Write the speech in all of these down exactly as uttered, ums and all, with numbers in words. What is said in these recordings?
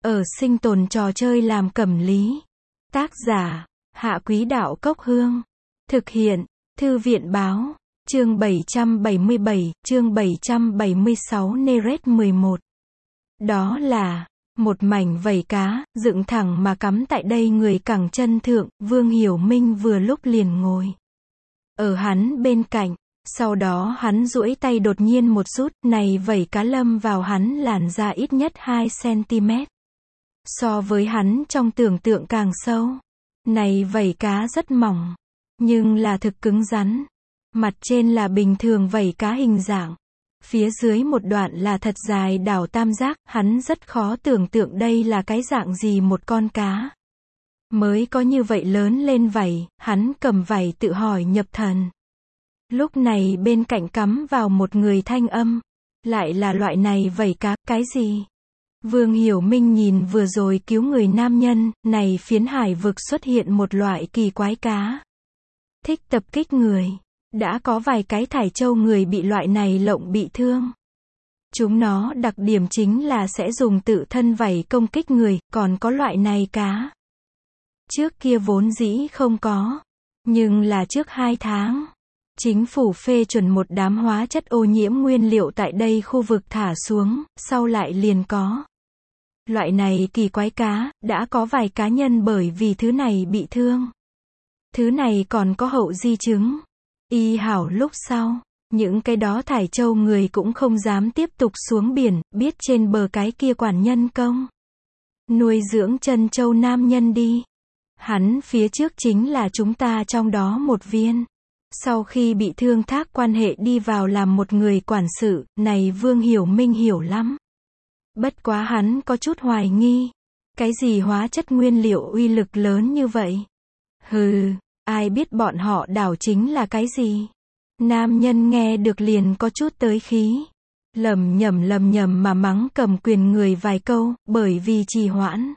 Ở sinh tồn trò chơi làm cẩm lý. Tác giả, Hạ Quý Đạo Cốc Hương. Thực hiện, Thư viện Báo. Chương bảy trăm bảy mươi bảy, chương bảy trăm bảy mươi sáu Neret mười một. Đó là một mảnh vảy cá, dựng thẳng mà cắm tại đây người cẳng chân thượng, Vương Hiểu Minh vừa lúc liền ngồi ở hắn bên cạnh. Sau đó hắn duỗi tay đột nhiên một rút, này vảy cá lâm vào hắn làn da ít nhất hai xăng-ti-mét. So với hắn trong tưởng tượng càng sâu. Này vảy cá rất mỏng, nhưng là thực cứng rắn. Mặt trên là bình thường vảy cá hình dạng. Phía dưới một đoạn là thật dài đảo tam giác, hắn rất khó tưởng tượng đây là cái dạng gì một con cá. Mới có như vậy lớn lên vảy, hắn cầm vảy tự hỏi nhập thần. Lúc này bên cạnh cắm vào một người thanh âm. Lại là loại này vảy cá, cái gì? Vương Hiểu Minh nhìn vừa rồi cứu người nam nhân, này phiến hải vực xuất hiện một loại kỳ quái cá. Thích tập kích người. Đã có vài cái thải châu người bị loại này lộng bị thương. Chúng nó đặc điểm chính là sẽ dùng tự thân vảy công kích người, còn có loại này cá. Trước kia vốn dĩ không có. Nhưng là trước hai tháng. Chính phủ phê chuẩn một đám hóa chất ô nhiễm nguyên liệu tại đây khu vực thả xuống, sau lại liền có. Loại này kỳ quái cá, đã có vài cá nhân bởi vì thứ này bị thương. Thứ này còn có hậu di chứng. Y hảo lúc sau, những cái đó thải châu người cũng không dám tiếp tục xuống biển, biết trên bờ cái kia quản nhân công. Nuôi dưỡng chân châu nam nhân đi. Hắn phía trước chính là chúng ta trong đó một viên. Sau khi bị thương thác quan hệ đi vào làm một người quản sự, này Vương Hiểu Minh hiểu lắm. Bất quá hắn có chút hoài nghi. Cái gì hóa chất nguyên liệu uy lực lớn như vậy? Hừ, ai biết bọn họ đảo chính là cái gì? Nam nhân nghe được liền có chút tới khí. Lầm nhầm lầm nhầm mà mắng cầm quyền người vài câu, bởi vì trì hoãn.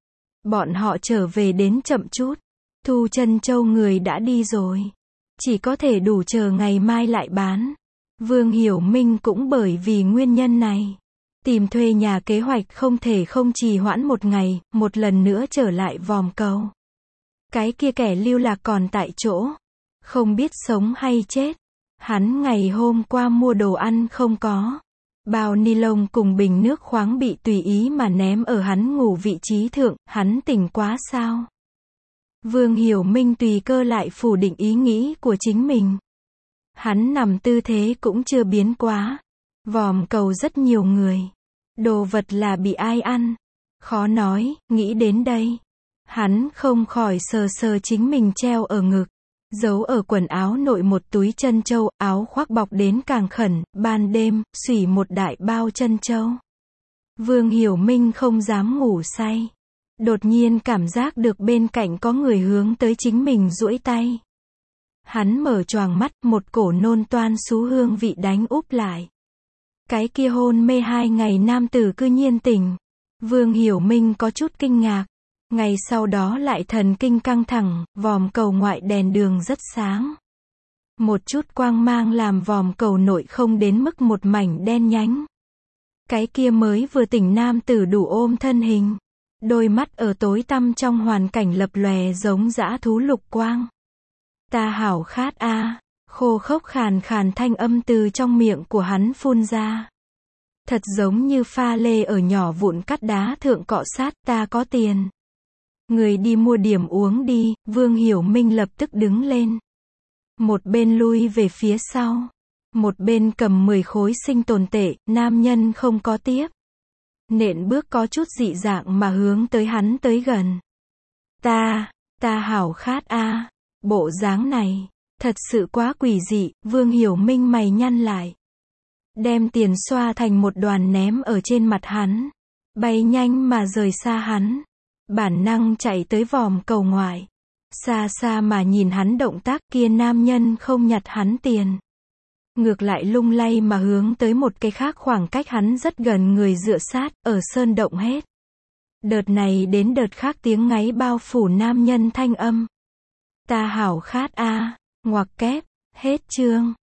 Bọn họ trở về đến chậm chút. Thu chân châu người đã đi rồi. Chỉ có thể đủ chờ ngày mai lại bán. Vương Hiểu Minh cũng bởi vì nguyên nhân này. Tìm thuê nhà kế hoạch không thể không trì hoãn một ngày, một lần nữa trở lại vòm cầu. Cái kia kẻ lưu lạc còn tại chỗ. Không biết sống hay chết. Hắn ngày hôm qua mua đồ ăn không có. Bao ni lông cùng bình nước khoáng bị tùy ý mà ném ở hắn ngủ vị trí thượng, hắn tỉnh quá sao? Vương Hiểu Minh tùy cơ lại phủ định ý nghĩ của chính mình. Hắn nằm tư thế cũng chưa biến quá. Vòm cầu rất nhiều người. Đồ vật là bị ai ăn? Khó nói, nghĩ đến đây. Hắn không khỏi sờ sờ chính mình treo ở ngực. Giấu ở quần áo nội một túi chân châu, áo khoác bọc đến càng khẩn, ban đêm, xủy một đại bao chân châu. Vương Hiểu Minh không dám ngủ say. Đột nhiên cảm giác được bên cạnh có người hướng tới chính mình duỗi tay. Hắn mở choàng mắt, một cổ nôn toan xú hương vị đánh úp lại. Cái kia hôn mê hai ngày nam tử cư nhiên tỉnh. Vương Hiểu Minh có chút kinh ngạc. Ngày sau đó lại thần kinh căng thẳng, vòm cầu ngoại đèn đường rất sáng. Một chút quang mang làm vòm cầu nội không đến mức một mảnh đen nhánh. Cái kia mới vừa tỉnh nam tử đủ ôm thân hình. Đôi mắt ở tối tăm trong hoàn cảnh lập lòe giống dã thú lục quang. Ta hảo khát a, à. Khô khốc khàn khàn thanh âm từ trong miệng của hắn phun ra. Thật giống như pha lê ở nhỏ vụn cắt đá thượng cọ sát, ta có tiền. Người đi mua điểm uống đi, Vương Hiểu Minh lập tức đứng lên. Một bên lui về phía sau. Một bên cầm mười khối sinh tồn tệ, nam nhân không có tiếp. Nện bước có chút dị dạng mà hướng tới hắn tới gần. Ta, ta hảo khát a, à. Bộ dáng này, thật sự quá quỷ dị, Vương Hiểu Minh mày nhăn lại. Đem tiền xoa thành một đoàn ném ở trên mặt hắn. Bay nhanh mà rời xa hắn. Bản năng chạy tới vòm cầu ngoại. Xa xa mà nhìn hắn động tác kia nam nhân không nhặt hắn tiền. Ngược lại lung lay mà hướng tới một cái khác khoảng cách hắn rất gần người dựa sát, ở sơn động hết. Đợt này đến đợt khác tiếng ngáy bao phủ nam nhân thanh âm. Ta hảo khát a, ngoặc kép, hết chương.